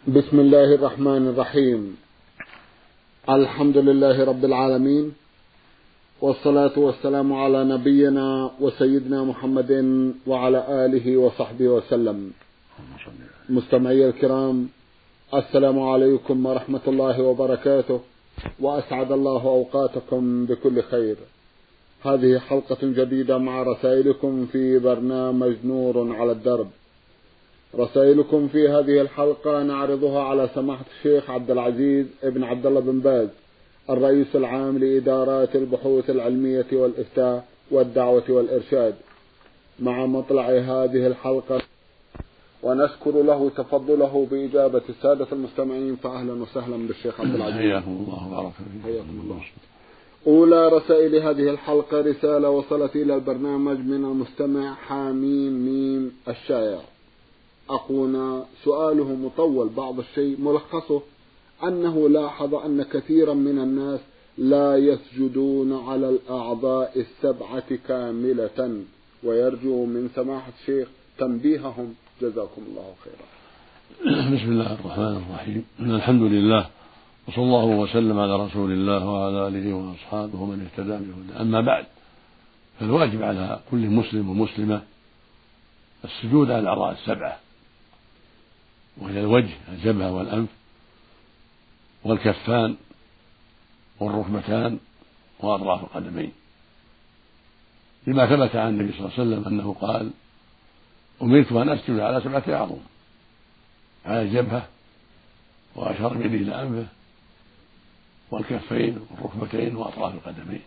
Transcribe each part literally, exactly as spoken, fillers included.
بسم الله الرحمن الرحيم. الحمد لله رب العالمين، والصلاة والسلام على نبينا وسيدنا محمد وعلى آله وصحبه وسلم. مستمعي الكرام، السلام عليكم ورحمة الله وبركاته، وأسعد الله أوقاتكم بكل خير. هذه حلقة جديدة مع رسائلكم في برنامج نور على الدرب. رسائلكم في هذه الحلقة نعرضها على سماحة الشيخ عبد العزيز ابن عبد الله بن باز، الرئيس العام لإدارات البحوث العلمية والإفتاء والدعوة والإرشاد، مع مطلع هذه الحلقة، ونشكر له تفضله بإجابة السادة المستمعين. فأهلا وسهلا بالشيخ عبد العزيز. حياكم الله وبارك فيكم. حياكم الله. أولى رسائل هذه الحلقة رسالة وصلت إلى البرنامج من المستمع حاميم ميم الشايع. أخونا سؤاله مطول بعض الشيء، ملخصه أنه لاحظ أن كثيرا من الناس لا يسجدون على الأعضاء السبعة كاملة، ويرجو من سماحة الشيخ تنبيههم، جزاكم الله خيرا. بسم الله الرحمن الرحيم. الحمد لله، وصلى الله وسلم على رسول الله وعلى آله وأصحابه ومن اهتدى بهداه. أما بعد، فالواجب على كل مسلم ومسلمة السجود على الأعضاء السبعة، وهي الوجه، الجبهة والأنف والكفان والركبتان وأطراف القدمين، لما ثبت عن النبي صلى الله عليه وسلم أنه قال: أمرت أن أسجد على سبعة أعظم، على الجبهة، وأشار بيده إلى أنفه والكفين والركبتين وأطراف القدمين.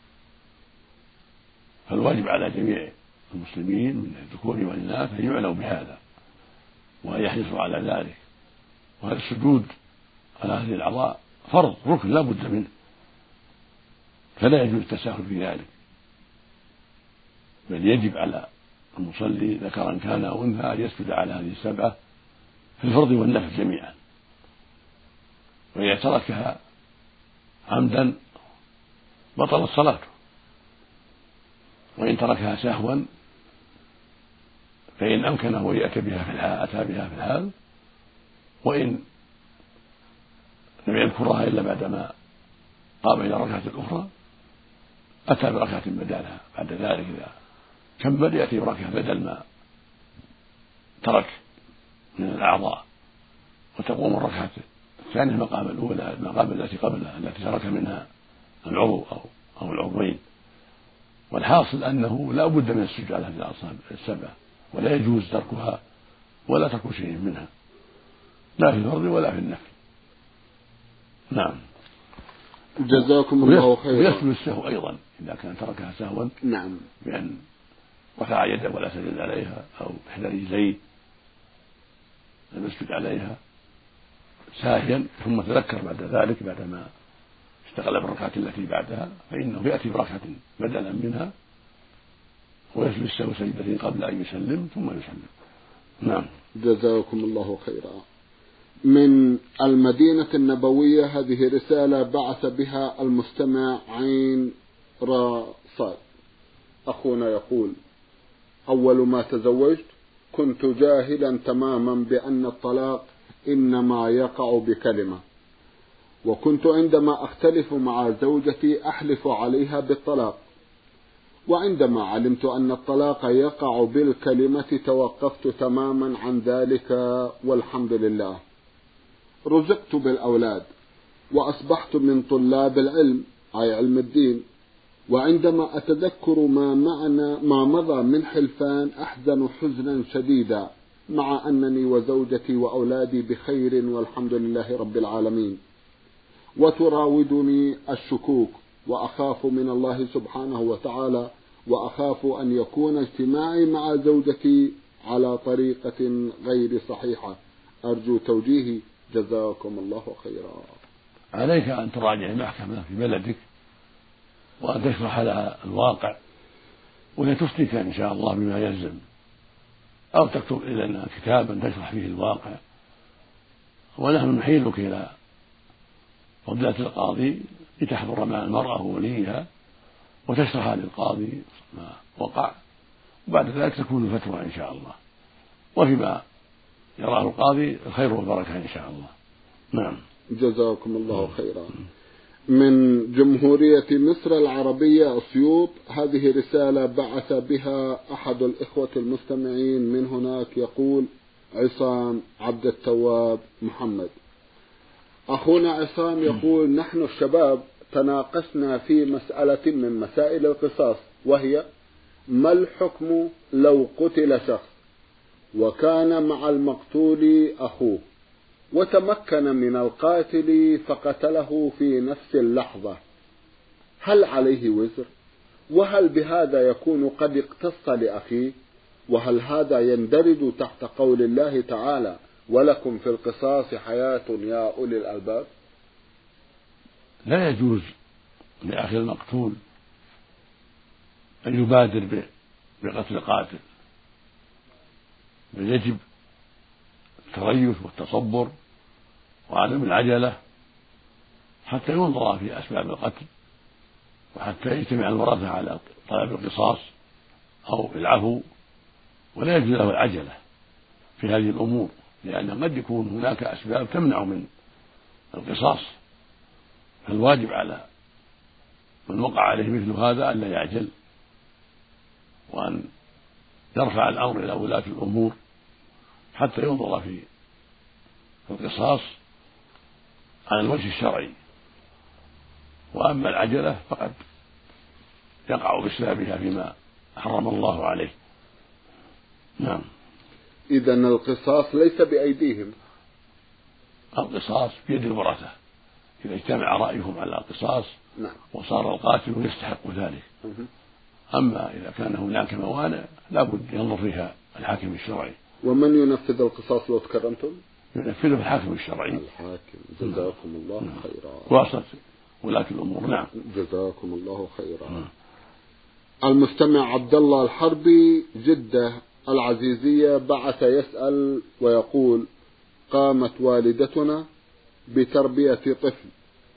فالواجب على جميع المسلمين من الذكور والإناث أن يعنوا بهذا وأن يحرصوا على ذلك. وهذا السجود على هذه الأعضاء فرض، ركن لا بد منه، فلا يجوز التساهل في ذلك، بل يجب على المصلي ذكرا كان أو أنثى أن يسجد على هذه السبعة في الفرض والنفل جميعا. وإذا تركها عمدا بطلت صلاته، وإن تركها سهوا فإن أمكنه أن يأتي بها في الحال أتى بها في الحال، وإن لم يذكرها إلا بعدما قام إلى الركعة الأخرى أتى بركعة بدلها بعد ذلك. إذا كمل يأتي بركعة بدل ما ترك من الأعضاء، وتقوم الركعة الثانية مقام الأولى، المقام التي قبلها التي ترك منها العضو أو أو العضوين. والحاصل أنه لا بد من السجود على هذه الأعضاء السبعة، ولا يجوز تركها ولا ترك شيء منها، لا في الفرض ولا في النفل. نعم. جزاكم الله خيرا. ويسجد السهو أيضا إذا كان تركها سهوا، نعم، بأن رفع يده ولا سجد عليها، أو إحدى رجليه لم يسجد عليها ساهيا ثم تذكر بعد ذلك بعدما اشتغل بالركعة التي بعدها، فإنه يأتي بركعة بدلا منها ويسجد السهو سجدتين قبل أن يسلم ثم يسلم. نعم. جزاكم الله خيرا. من المدينة النبوية هذه رسالة بعث بها المستمع عين را صاد. أخونا يقول: أول ما تزوجت كنت جاهلا تماما بأن الطلاق إنما يقع بكلمة، وكنت عندما أختلف مع زوجتي أحلف عليها بالطلاق، وعندما علمت أن الطلاق يقع بالكلمة توقفت تماما عن ذلك، والحمد لله. رزقت بالأولاد وأصبحت من طلاب العلم، أي علم الدين، وعندما أتذكر ما معنا ما مضى من حلفان أحزن حزنا شديدا، مع أنني وزوجتي وأولادي بخير والحمد لله رب العالمين. وتراودني الشكوك، وأخاف من الله سبحانه وتعالى، وأخاف أن يكون اجتماعي مع زوجتي على طريقة غير صحيحة. أرجو توجيهي، جزاكم الله خيرا. عليك أن تراجع المحكمة في بلدك وأن تشرح لها الواقع، وهي تفتيك إن شاء الله بما يلزم، أو تكتب إلينا كتابا تشرح فيه الواقع، ونحن نحيلك إلى فضيلة القاضي لتحضر مع المرأة ووليها وتشرح للقاضي ما وقع، وبعد ذلك تكون الفتوى إن شاء الله. وفيما يراه القاضي الخير والبركة إن شاء الله. نعم. جزاكم الله خيرا. من جمهورية مصر العربية أسيوط، هذه رسالة بعث بها أحد الإخوة المستمعين من هناك، يقول عصام عبد التواب محمد. أخونا عصام يقول: نحن الشباب تناقشنا في مسألة من مسائل القصاص، وهي ما الحكم لو قتل شخص وكان مع المقتول أخوه وتمكن من القاتل فقتله في نفس اللحظة، هل عليه وزر؟ وهل بهذا يكون قد اقتص لأخيه؟ وهل هذا يندرج تحت قول الله تعالى: ولكم في القصاص حياة يا أولي الألباب؟ لا يجوز لأخي المقتول أن يبادر بقتل قاتل، بل يجب التريث والتصبر وعدم العجلة حتى ينظر في أسباب القتل، وحتى يجتمع الورثة على طلب القصاص أو العفو، ولا يجوز له العجلة في هذه الأمور، لأن قد يكون هناك أسباب تمنع من القصاص. فالواجب على من وقع عليه مثل هذا أن لا يعجل، وأن يرفع الأمر إلى ولاة الأمور حتى ينظر في القصاص على الوجه الشرعي. وأما العجلة فقد يقع بسببها فيما حرم الله عليه. نعم. إذن القصاص ليس بأيديهم، القصاص بيد الورثة إذا اجتمع رأيهم على القصاص. نعم. وصار القاتل يستحق ذلك. أما إذا كان هناك موانع لا بد ينظر فيها الحاكم الشرعي. ومن ينفذ القصاص لو تكرمتم؟ ينفذه الحاكم الشرعي. الحاكم. جزاكم نعم. الله نعم. خيرا. واسطة ولاة الأمور. نعم. جزاكم الله خيرا. نعم. المستمع عبد الله الحربي جدة العزيزية بعث يسأل ويقول: قامت والدتنا بتربية طفل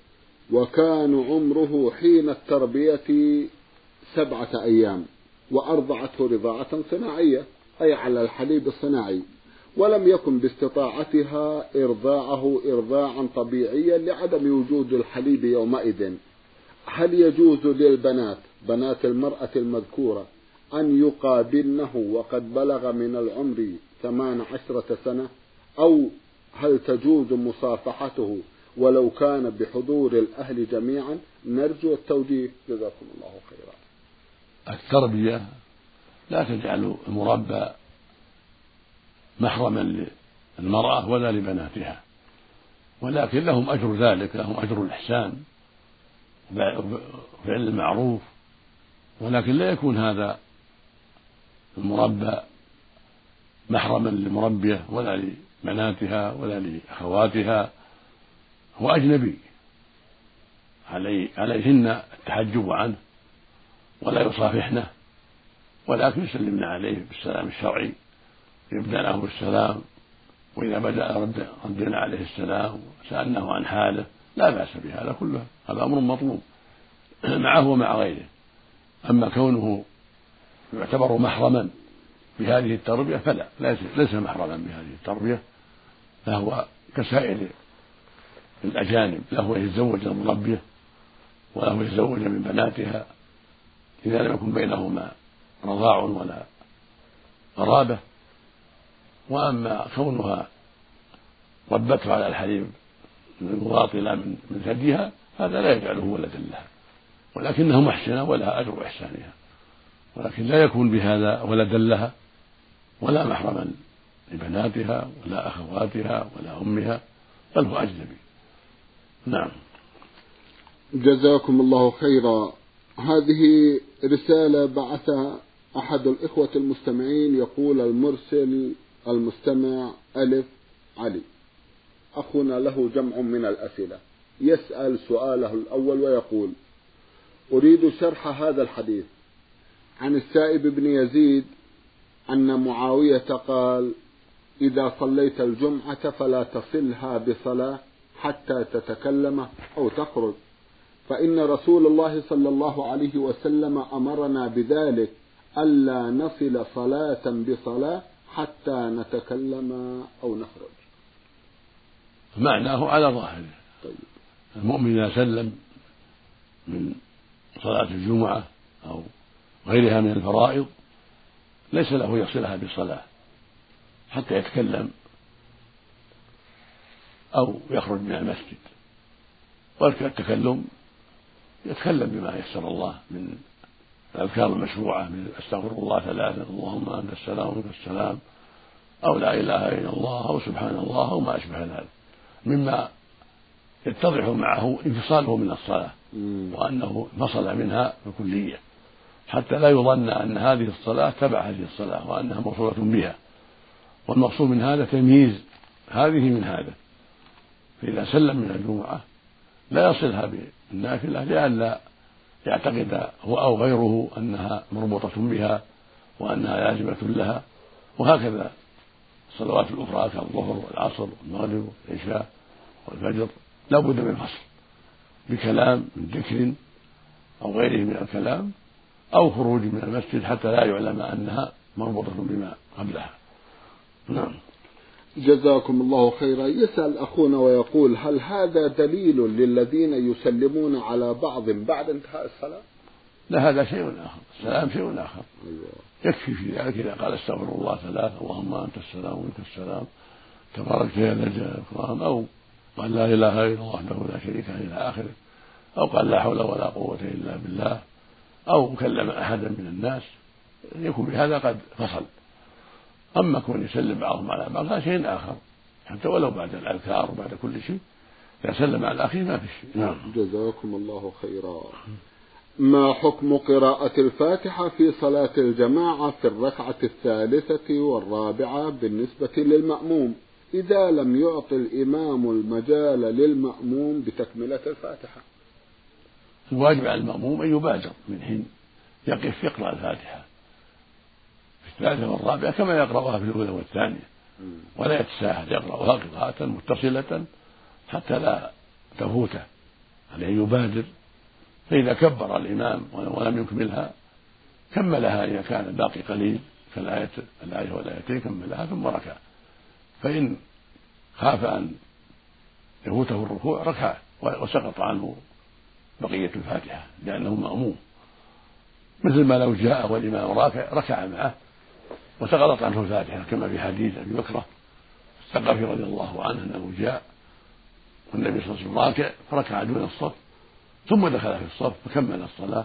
وكان عمره حين التربية سبعة أيام، وأرضعته رضاعة صناعية أي على الحليب الصناعي، ولم يكن باستطاعتها إرضاعه إرضاعا طبيعيا لعدم وجود الحليب يومئذ. هل يجوز للبنات بنات المرأة المذكورة أن يقابلنه وقد بلغ من العمر ثمان عشرة سنة، أو هل تجوز مصافحته ولو كان بحضور الأهل جميعا؟ نرجو التوجيه، جزاكم الله خيرا. التربية لا تجعل المربى محرما للمرأة ولا لبناتها، ولكن لهم أجر ذلك، لهم أجر الإحسان وفعل المعروف، ولكن لا يكون هذا المربى محرما للمربية ولا لبناتها ولا لأخواتها، هو أجنبي، علي عليهن التحجب عنه ولا يصافحنه، ولكن يسلمن عليه بالسلام الشرعي، يبدأ بالسلام، وإذا بدأ ردنا عليه السلام وسألناه عن حاله لا بأس بهذا كله، هذا أمر مطلوب معه ومع غيره. أما كونه يعتبر محرما بهذه التربية فلا، ليس محرما بهذه التربية، فهو كسائر الأجانب، له يتزوج المربية وله يتزوج من بناتها إذا لم يكن بينهما رضاع ولا قرابة. وأما كونها ربته على الحليب المواطلة من ثديها هذا لا يجعله ولدا لها، ولكنه محسنة ولها أجر إحسانها، ولكن لا يكون بهذا ولدا لها ولا محرما لبناتها ولا أخواتها ولا أمها، بل هو أجنبي. نعم. جزاكم الله خيرا. هذه رسالة بعث أحد الإخوة المستمعين، يقول المرسل المستمع ألف علي، أخونا له جمع من الأسئلة، يسأل سؤاله الأول ويقول: أريد شرح هذا الحديث عن السائب بن يزيد أن معاوية قال: إذا صليت الجمعة فلا تصلها بصلاة حتى تتكلم أو تخرج، فإن رسول الله صلى الله عليه وسلم أمرنا بذلك، ألا نصل صلاة بصلاة حتى نتكلم أو نخرج. معناه على ظاهره. طيب. المؤمن إذا سلم من صلاة الجمعة أو غيرها من الفرائض ليس له يصلها بالصلاة حتى يتكلم أو يخرج من المسجد، ويذكر التكلم يتكلم بما يسر الله من الأذكار المشروعة من أستغفر الله ثلاثة، اللهم أنت السلام ومنك السلام، أو لا إله إلا الله، أو سبحان الله، أو ما أشبه ذلك مما يتضح معه انفصاله من الصلاة وأنه انفصل منها بكلية، حتى لا يظن أن هذه الصلاة تبع هذه الصلاة وأنها موصولة بها. والمقصود من هذا تمييز هذه من هذا، فإذا سلم من الجمعة لا يصلها بالنافلة لئلا يعتقد هو أو غيره أنها مربوطة بها وأنها لازمة لها. وهكذا الصلوات الأخرى كالظهر والعصر والمغرب والعشاء والفجر لا بد من فصل بكلام من ذكر أو غيره من الكلام أو خروج من المسجد حتى لا يعلم أنها مربوطة بما قبلها. نعم. جزاكم الله خيرا. يسأل أخونا ويقول: هل هذا دليل للذين يسلمون على بعض بعد انتهاء الصلاة؟ لا، هذا شيء آخر، السلام شيء آخر. أيوة. يكفي في ذلك إذا قال استغفر الله ثلاثة، اللهم أنت السلام ومنك السلام تبارك يا ذا الجلال والإكرام، أو قال لا إله إلا الله وحده لا شريك له إلى آخره، أو قال لا حول ولا قوة إلا بالله، أو كلم أحدا من الناس، يكون بهذا قد فصل. أما كون يسلم بعضهم على بعض هذا شيء آخر، حتى ولو بعد الأذكار وبعد كل شيء إذا سلم على أخيه ما في شيء. نعم. جزاكم الله خيرا. ما حكم قراءة الفاتحة في صلاة الجماعة في الركعة الثالثة والرابعة بالنسبة للمأموم إذا لم يعطي الإمام المجال للمأموم بتكملة الفاتحة؟ الواجب على المأموم أن يبادر من حين يقف يقرأ الفاتحة في الثالثة والرابعة كما يقرأها في الأولى والثانية، ولا يتساهل، يقرأها قراءة متصلة حتى لا تفوته، عليه يبادر. فإذا كبر الإمام ولم يكملها كملها إذا كان الباقي قليل كالآية الآية والآيتين كملها ثم ركع. فإن خاف أن يفوته الركوع ركع وسقط عنه بقية الفاتحة لأنه مأموم، مثل ما لو جاء والإمام راكع ركع معه وسقطت عنه الفاتحة كما في حديث أبي بكرة الثقفي رضي الله عنه أنه جاء والنبي صلى الله عليه وسلم راكع فركع دون الصف ثم دخل في الصف فكمل الصلاة،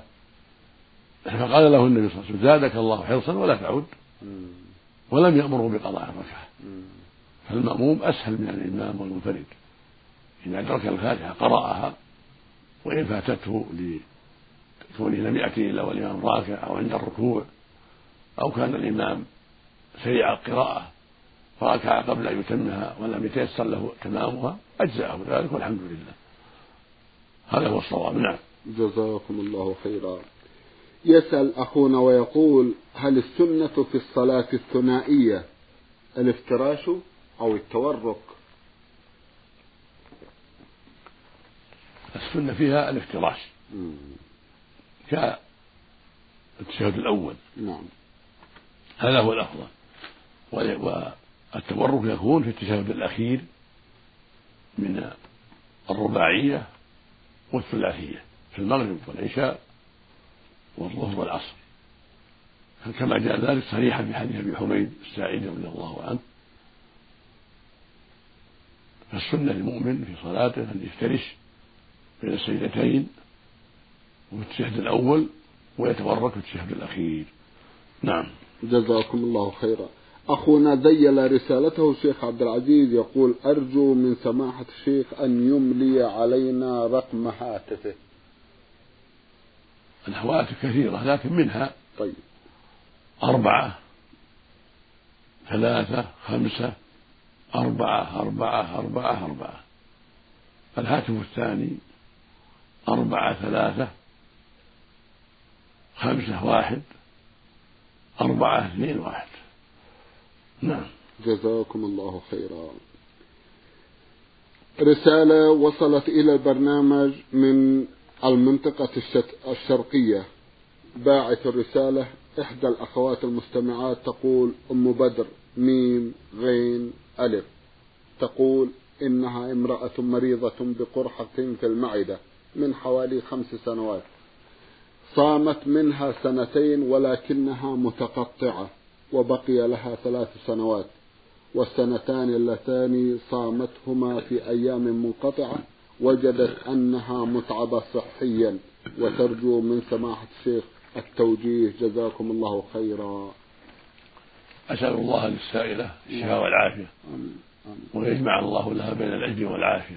فقال له النبي صلى الله عليه وسلم زادك الله حرصا ولا تعود، ولم يأمره بقضاء الركعة. فالمأموم أسهل من الإمام والمنفرد، إذا أدرك الفاتحة قرأها، وإن فاتته لكونه لم يأتي إلا والإمام راكع أو عند الركوع، أو كان الإمام سريع القراءة فركع قبل أن يتمها ولم يتيسر له تمامها أجزأه ذلك والحمد لله. هذا هو الصواب. نعم. جزاكم الله خيرا. يسأل أخونا ويقول: هل السنة في الصلاة الثنائية الافتراش أو التورك؟ السنة فيها الافتراش كالتشهد الأول. نعم. هذا هو الأفضل. والتورك يكون في التشهد الأخير من الرباعية والثلاثية في المغرب والعشاء والظهر والعصر، كما جاء ذلك صريحا في حديث أبي حميد الساعدي رضي الله عنه. فالسنة للمؤمن في صلاته أن يفترش بين السجدتين وفي التشهد الأول ويتورك في التشهد الأخير. نعم. جزاكم الله خيرا. أخونا ذيل رسالته الشيخ عبد العزيز يقول: أرجو من سماحة الشيخ أن يملي علينا رقم هاتفه. الهواتف كثيرة لكن منها طيب أربعة ثلاثة خمسة أربعة أربعة أربعة أربعة. الهاتف الثاني أربعة ثلاثة خمسة واحد أربعة اثنين واحد. نعم. جزاكم الله خيرا. رسالة وصلت إلى البرنامج من المنطقة الشرقية. باعث الرسالة إحدى الأخوات المستمعات تقول: أم بدر ميم غين ألف. تقول إنها امرأة مريضة بقرحة في المعدة من حوالي خمس سنوات، صامت منها سنتين ولكنها متقطعة، وبقي لها ثلاث سنوات، والسنتان اللتان صامتهما في أيام منقطعة وجدت أنها متعبة صحيا، وترجو من سماحة الشيخ التوجيه جزاكم الله خيرا. أسأل الله للسائلة الشفاء والعافية، ويجمع الله لها بين العلم والعافية،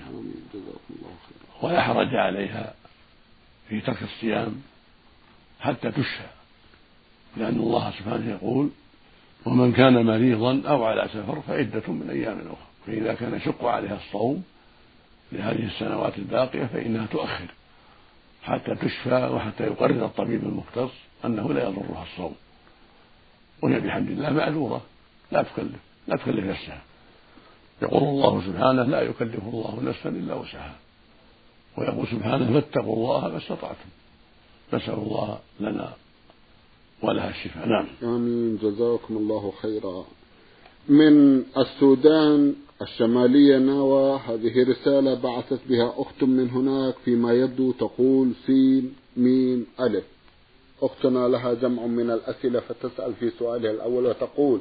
ولا حرج عليها في ترك الصيام حتى تشفى، لأن الله سبحانه يقول: ومن كان مريضا أو على سفر فعدة من أيام أخرى. فإذا كان يشق عليها الصوم لهذه السنوات الباقية فإنها تؤخر حتى تشفى، وحتى يقرر الطبيب المختص أنه لا يضرها الصوم، وهي بحمد الله معذورة، لا تكلف لا تكلف نفسها. يقول الله سبحانه: لا يكلف الله نفسا إلا وسعها، ويقول سبحانه: فاتقوا الله ما استطعتم. نسأل الله لنا ولها الشفاء. نعم. آمين، جزاكم الله خيرا. من السودان الشمالية ناوى، هذه رسالة بعثت بها أخت من هناك فيما يبدو، تقول: سين ميم ألف. أختنا لها جمع من الأسئلة، فتسأل في سؤالها الأول وتقول: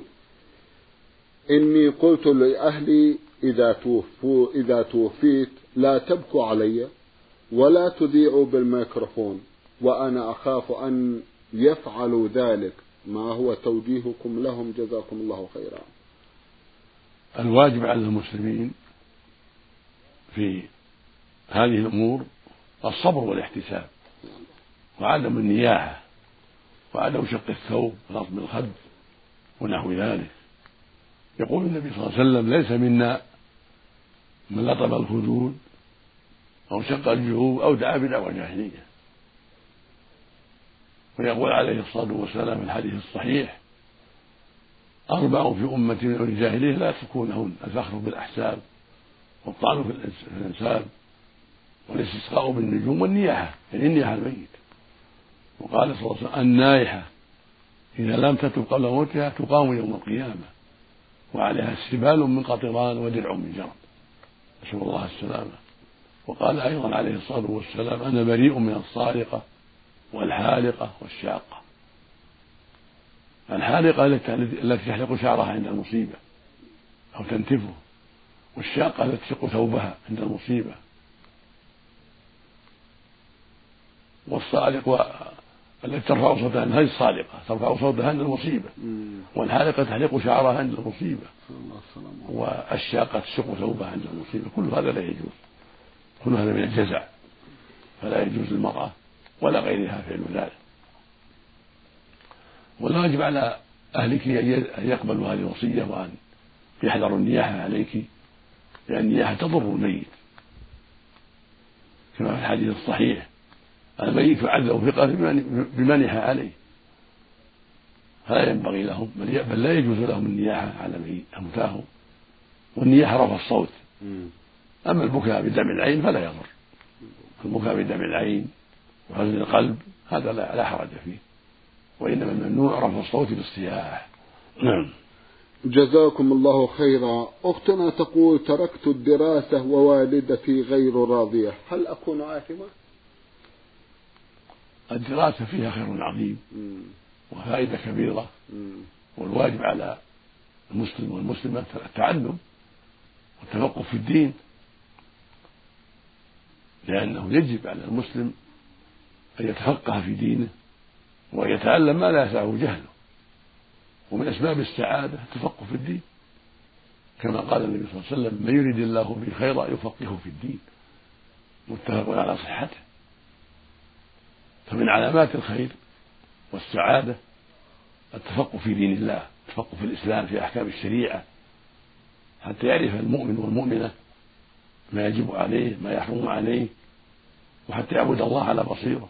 إني قلت لأهلي إذا توفوا إذا توفيت لا تبكوا علي ولا تذيعوا بالميكروفون، وأنا أخاف أن يفعلوا ذلك، ما هو توجيهكم لهم جزاكم الله خيرا؟ الواجب على المسلمين في هذه الأمور الصبر والاحتساب، وعدم النياحة، وعدم شق الثوب ونصب الخد ونحو ذلك. يقول النبي صلى الله عليه وسلم: ليس منا من لطم الخدود أو شق الجيوب أو دعا بدعوى جاهلية. ويقول عليه الصلاة والسلام في الحديث الصحيح: أربع في أمتي من الجاهلية لا يتركونهن: الفخر بالأحساب، والطعن في الأنساب، والاستسقاء بالنجوم، والنياحة، يعني النياحة الميت. وقال صلى الله عليه وسلم: النائحة إذا لم تتب قبل موتها تقام يوم القيامة، وعليها سبال من قطران ودرع من جرب، نسأل الله السلامة. وقال أيضا عليه الصلاة والسلام: أنا بريء من الصارقة والحالقة والشاقة. الحالقة التي تحلق شعرها عند المصيبة أو تنتفه، والشاقة التي تشق ثوبها عند المصيبة، والصالق التي ترفع صوتها، هذه الصالقة ترفع صوتها عند المصيبة، والحالقة تحلق شعرها عند المصيبة، والشاقة تشق ثوبها عند المصيبة. كل هذا لا يجوز، كل هذا من الجزع، فلا يجوز للمرأة ولا غيرها فعل ذلك. والواجب على أهلك أن يقبلوا هذه الوصية، وأن يحذروا النياحة عليك، لأن النياحة تضر الميت، كما في الحديث الصحيح: الميت يعذب في قبره بمنح عليه، فلا ينبغي لهم، بل لا يجوز لهم النياحة على موتاهم. والنياحة رفع الصوت. أما البكاء بدم العين فلا يضر، البكاء بدم العين وحزن القلب هذا لا حرج فيه، وإنما الممنوع رفع الصوت بالصياح. نعم. جزاكم الله خيرا. أختنا تقول: تركت الدراسة ووالدتي غير راضية، هل أكون آثمة؟ الدراسة فيها خير عظيم وفائدة كبيرة، والواجب على المسلم والمسلمة التعلم والتفقه في الدين، لأنه يجب على المسلم أن يتفقه في دينه وأن يتعلم ما لا يسعه جهله، ومن أسباب السعادة التفقه في الدين، كما قال النبي صلى الله عليه وسلم: من يريد الله به خيرا يفقهه في الدين، متفق على صحته. فمن علامات الخير والسعادة التفقه في دين الله، التفقه في الإسلام، في أحكام الشريعة، حتى يعرف المؤمن والمؤمنة ما يجب عليه ما يحرم عليه، وحتى يعبد الله على بصيرة.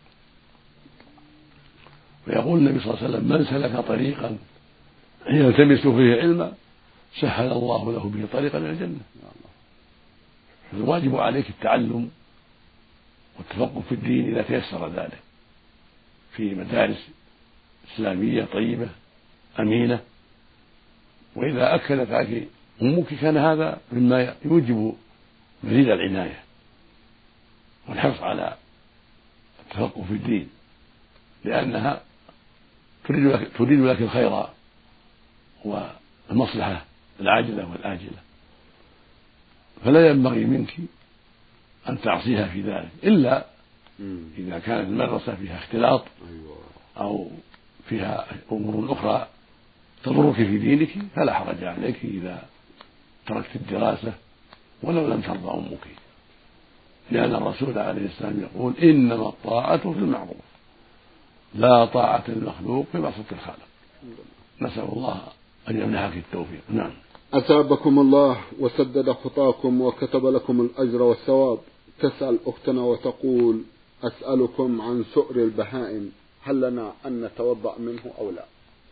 ويقول النبي صلى الله عليه وسلم: من سلك طريقا يلتمس فيه علما سهل الله له به طريقا إلى الجنة. الواجب عليك التعلم والتفقه في الدين إذا تيسر ذلك في مدارس إسلامية طيبة أمينة وإذا أكلت عليك أمك كان هذا مما يوجب مزيد العناية والحرص على التفقه في الدين، لأنها تريد لك, تريد لك الخير والمصلحة العاجلة والآجلة، فلا ينبغي منك أن تعصيها في ذلك إلا إذا كانت المدرسة فيها اختلاط أو فيها أمور أخرى تضرك في دينك فلا حرج عليك إذا تركت الدراسة ولو لم ترضى أمك، لأن الرسول عليه السلام يقول إنما الطاعة في المعروف لا طاعة المخلوق في معصية الخالق. نسأل الله أن يمنحك التوفيق. نعم. أثابكم الله وسدد خطاكم وكتب لكم الأجر والثواب. تسأل أختنا وتقول أسألكم عن سؤر البهائم، هل لنا أن نتوضأ منه أو لا؟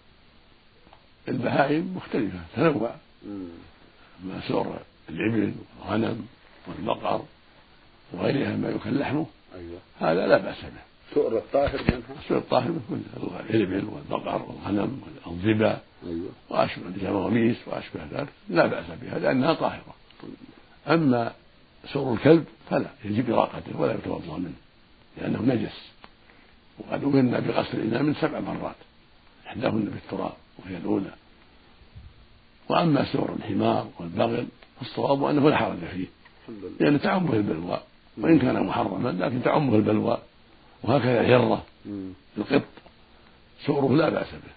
البهائم مختلفة تنوع، ما سؤر الإبل والغنم والبقر وغيرها ما يكل لحمه. أيوة. هذا لا بأس به. سؤر الطاهر منها؟ سؤر الطاهر من الإبل والبقر والغنم والظبا. أيوة. وأشبه الجواميس وأشبه ذلك لا بأس بها لأنها طاهرة. أما سؤر الكلب فلا، يجب إراقته ولا يتوضأ منه لأنه نجس، وقد أمرنا بغسل الإناء من سبع مرات إحداهن بالتراب وهي الأولى. وأما سؤر الحمار والبغل فالصواب أنه لا حرج فيه لأن تعمه البلوى، وإن كان محرما لكن تعمه البلوى، وهكذا الهرة القط سؤره لا بأس به.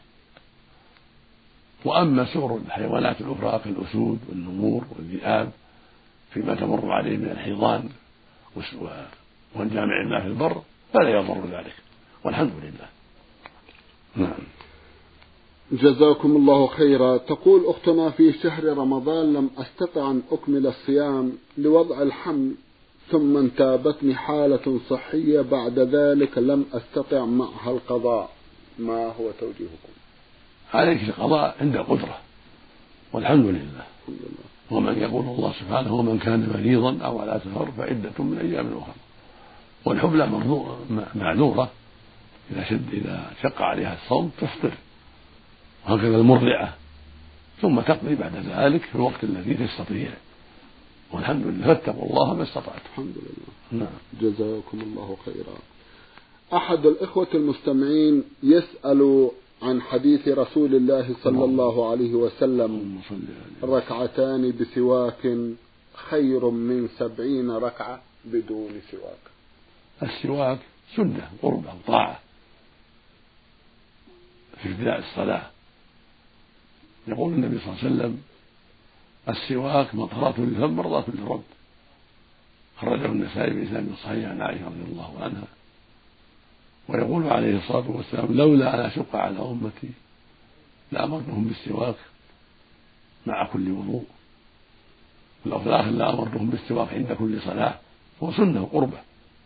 وأما سؤر الحيوانات الأخرى كالأسود والنمور والذئاب فيما تمر عليه من الحيضان والجامع ما في البر فلا يضر ذلك، والحمد لله. نعم. جزاكم الله خيرا. تقول أختنا في شهر رمضان لم أستطع أن أكمل الصيام لوضع الحمل، ثم انتابتني حالة صحية بعد ذلك لم أستطع معها القضاء، ما هو توجيهكم؟ عليك القضاء عند القدرة والحمد لله. ومن يقول الله سبحانه ومن كان مريضا أو على سفر فعدة من أيام أخرى. والحبلى معذورة إذا شد إذا شق عليها الصوم تفطر، وهكذا المرضعة، ثم تقضي بعد ذلك في الوقت الذي تستطيع، والحمد لله. فاتقوا الله ما استطعتم. الحمد لله. نعم. جزاكم الله خيرا. أحد الإخوة المستمعين يسأل عن حديث رسول الله صلى الله عليه وسلم ركعتان بسواك خير من سبعين ركعة بدون سواك. السواك سنة قربة وطاعة في ابتداء الصلاة. يقول النبي صلى الله عليه وسلم السواك مطهرة للفم مرضاة للرب، خرجه النسائي بإسناد صحيح عن عائشة رضي الله عنها. ويقول عليه الصلاة والسلام لولا أن أشق على أمتي لأمرتهم بالسواك مع كل وضوء، واللفظ الآخر لأمرتهم بالسواك عند كل صلاة، هو سنة قربة.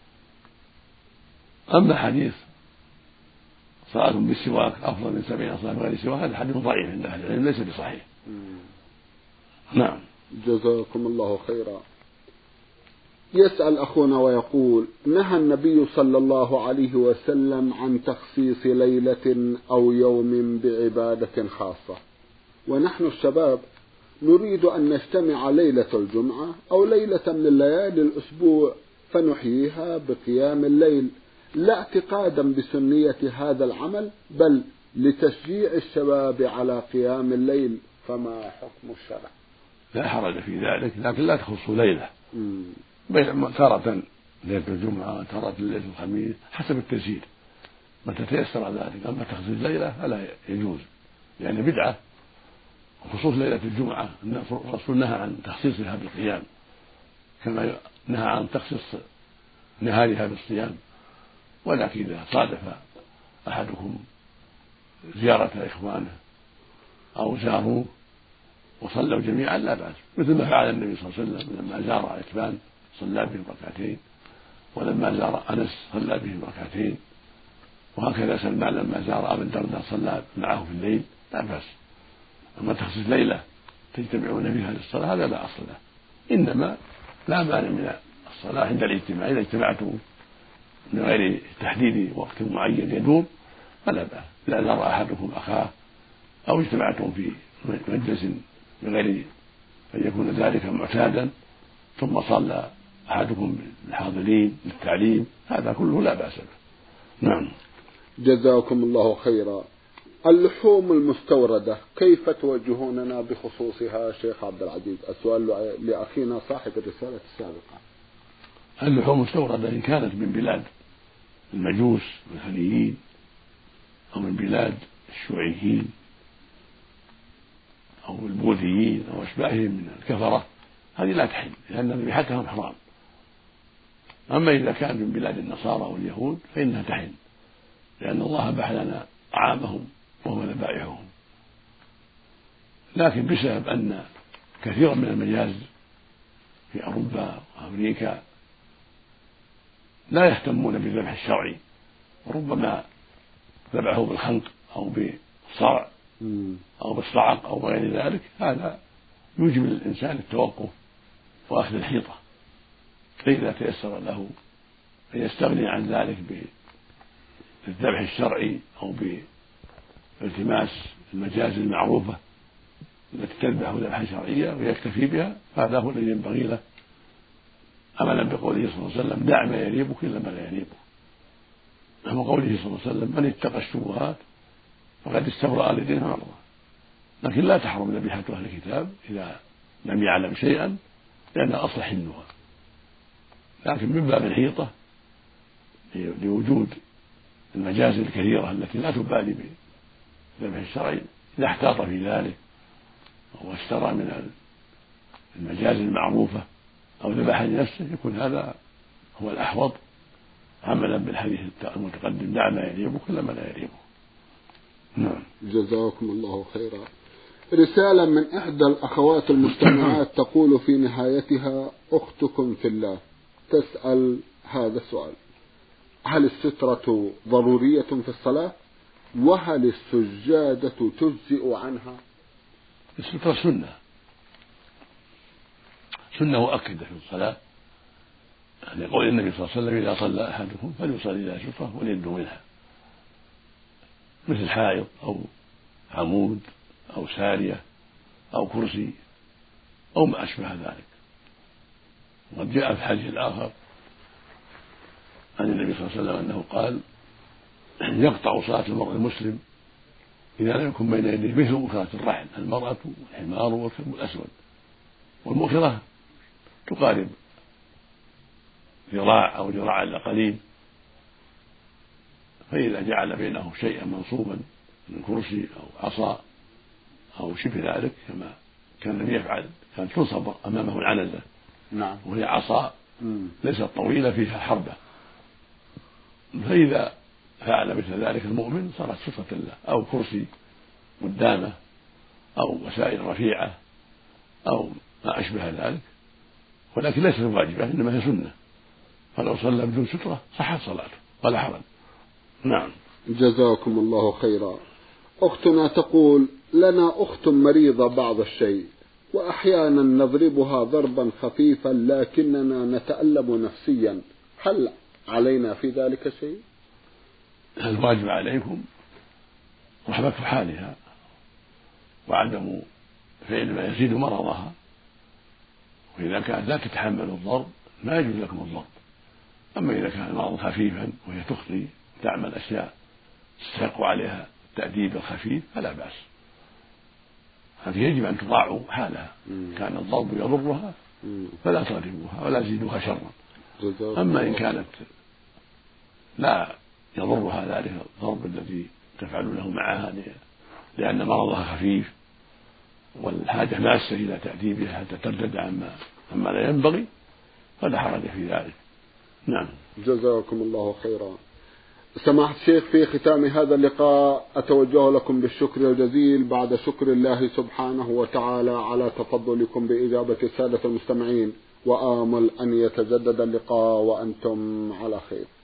أما حديث صلاة بالسواك أفضل من سبعين صلاة بغير سواك هذا حديث ضعيف عند أهل العلم ليس بصحيح. نعم. جزاكم الله خيرا. يسأل أخونا ويقول نهى النبي صلى الله عليه وسلم عن تخصيص ليلة أو يوم بعبادة خاصة، ونحن الشباب نريد أن نجتمع ليلة الجمعة أو ليلة من ليالي الأسبوع فنحييها بقيام الليل، لا اعتقادا بسنية هذا العمل بل لتشجيع الشباب على قيام الليل، فما حكم الشرع؟ لا حرج في ذلك، لكن لا تخص ليلة، تارة ليلة الجمعة تارة ليلة الخميس حسب التيسير متى تيسر ذلك. أما تخصيص ليلة فلا يجوز يعني بدعة. خصوص ليلة الجمعة الرسول نهى عن تخصيصها بالقيام كما نهى عن تخصيص نهارها بالصيام، ولكن إذا صادف أحدكم زيارة إخوانه أو زاروه وصلوا جميعا لا بأس، مثل ما فعل النبي صلى الله عليه وسلم لما زار عتبان صلى بهم ركعتين، ولما زار أنس صلى بهم ركعتين، وهكذا سلمان لما زار أبا الدرداء صلى معه في الليل لا بأس. أما تخصيص ليلة تجتمعون فيها للصلاة هذا لا أصل له، إنما لا مانع من الصلاة عند الاجتماع إذا اجتمعتم من غير تحديد وقت معين يدوم فلا بأس. إذا زار أحدكم أخاه أو اجتمعتم في مجلس بغير أن يكون ذلك معتادا، ثم صلى أحدكم بالحاضرين للتعليم، هذا كله لا بأس به. نعم. جزاكم الله خيرا. اللحوم المستوردة كيف توجهوننا بخصوصها شيخ عبد العزيز؟ السؤال لأخينا صاحب الرسالة السابقة. اللحوم المستوردة إن كانت من بلاد المجوس والهنيين أو من بلاد الشيوعيين أو البوذيين أو أشباههم من الكفرة، هذه لا تحل لأن ذبيحتهم حرام. أما إذا كان من بلاد النصارى واليهود فإنها تحل، لأن الله أباح لنا طعامهم وهو ذبائحهم. لكن بسبب أن كثيرا من المجاز في أوروبا وأمريكا لا يهتمون بالذبح الشرعي، وربما ذبحوا بالخنق أو بالصرع أو بالصعق أو غير ذلك، هذا يوجب للإنسان التوقف وأخذ الحيطة، فإذا تيسر له أن يستغني عن ذلك بالذبح الشرعي أو بالتماس المجاز المعروفة التي تذبح ذبحا شرعيا ويكتفي بها، هذا هو الذي ينبغي له، عملا بقوله صلى الله عليه وسلم: دع ما يريبك إلا ما لا يريبك. وقوله صلى الله عليه وسلم: من اتقى الشبهات فقد استبرأ لدينه عرضه. لكن لا تحرم ذبيحة أهل الكتاب إذا لم يعلم شيئا، لأن الأصل حلها، لكن من باب الحيطة لوجود المجاز الكثيرة التي لا تبالي بالذبح الشرعي، إذا احتاط في ذلك واشترى من المجاز المعروفة أو ذبح لنفسه يكون هذا هو الأحوط، عملا بالحديث المتقدم: دع ما يريبك إلا ما لا يريبك. نعم. جزاكم الله خيرا. رسالة من إحدى الأخوات المستمعات تقول في نهايتها: أختكم في الله تسأل هذا السؤال: هل السترة ضرورية في الصلاة؟ وهل السجادة تجزئ عنها؟ السترة سنة سنة مؤكدة في الصلاة، يعني يقول النبي صلى الله عليه وسلم: إذا صلى أحدكم فليصلي إلى سترة وليده منها، مثل حائط أو عمود أو سارية أو كرسي أو ما أشبه ذلك. وقد جاء في الحديث الآخر عن النبي صلى الله عليه وسلم أنه قال: يقطع صلاة المرء المسلم إذا لم يكن بين يديه مثل مؤخرة الرحل، المرأة والحمار والكلب الأسود، والمؤخرة تقارب ذراع أو ذراع إلا قليل، فإذا جعل بينه شيئا منصوبا من كرسي أو عصا أو شبه ذلك كما كان النبي يفعل، كانت تنصب أمامه العنزة، نعم، وهي عصا ليست طويلة فيها حربة، فإذا فعل مثل ذلك المؤمن صارت سترة له، أو كرسي قدامه أو وسائل رفيعة أو ما أشبه ذلك، ولكن ليست واجبة إنما هي سنة، فلو صلى بدون سترة صحت صلاته ولا حرج. نعم. جزاكم الله خيرا. أختنا تقول: لنا أخت مريضة بعض الشيء، وأحيانا نضربها ضربا خفيفا لكننا نتألم نفسيا، هل علينا في ذلك شيء؟ الواجب عليكم رحمة حالها وعدم فعل ما يزيد مرضها، وإذا كانت لا تتحمل الضرب ما يجوز لكم الضرب. أما إذا كان المرض خفيفا وهي تخطي تعمل أشياء تستحق عليها التأديب الخفيف فلا بأس، هذه يجب أن تراعوا حالها. كان الضرب يضرها فلا تضربوها ولا تزيدوها شرا. أما إن كانت لا يضرها ذلك الضرب الذي تفعلونه معها لأن مرضها خفيف والحاجة ماسة إلى تأديبها حتى ترتد عما عما لا ينبغي، فلا حرج في ذلك. نعم. جزاكم الله خيرا. سماحة الشيخ، في ختام هذا اللقاء أتوجه لكم بالشكر الجزيل بعد شكر الله سبحانه وتعالى على تفضلكم بإجابة السادة المستمعين، وآمل أن يتجدد اللقاء وأنتم على خير.